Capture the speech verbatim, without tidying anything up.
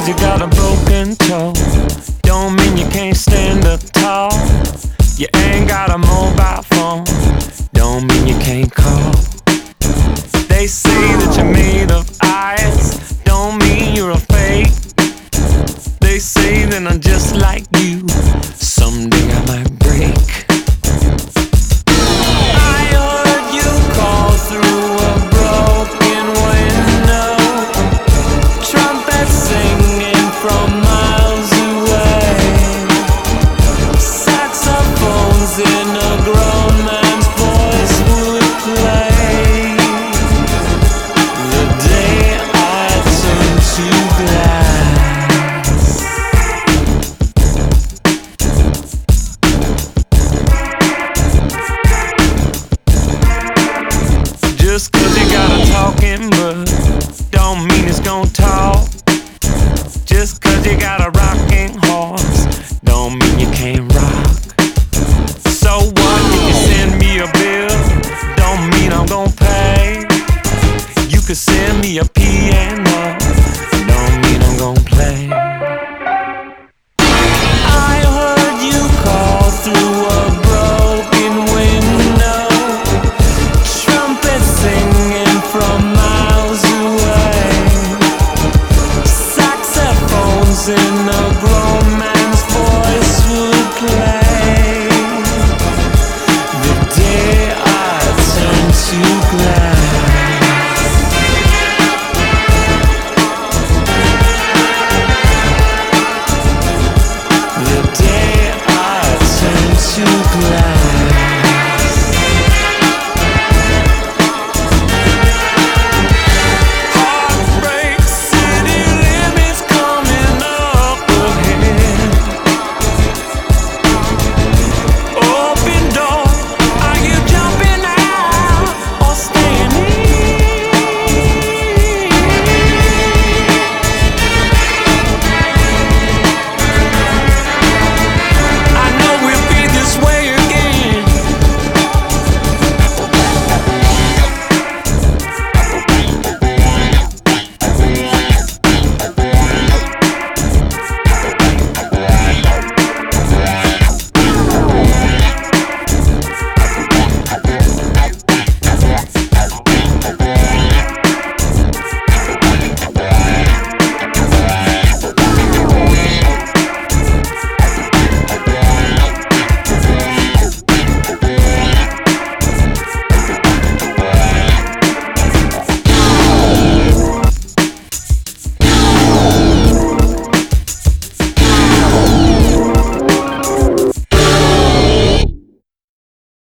cause you got a broken toe don't mean you can't stand up tall. You ain't got a mobile phone don't mean you can't call. They say that you're made of ice don't mean you're a fake. They say that I'm just like you, someday I might break. I heard you call through a broken window, trumpet singing from miles away, saxophones in a grown man's voice would play the day I turned to glass. Just cause you got a talking book don't mean it's gon' talk. Just cause you got a rocking horse don't mean you can't rock. So what if you send me a bill don't mean I'm gon' pay. You could send me a piano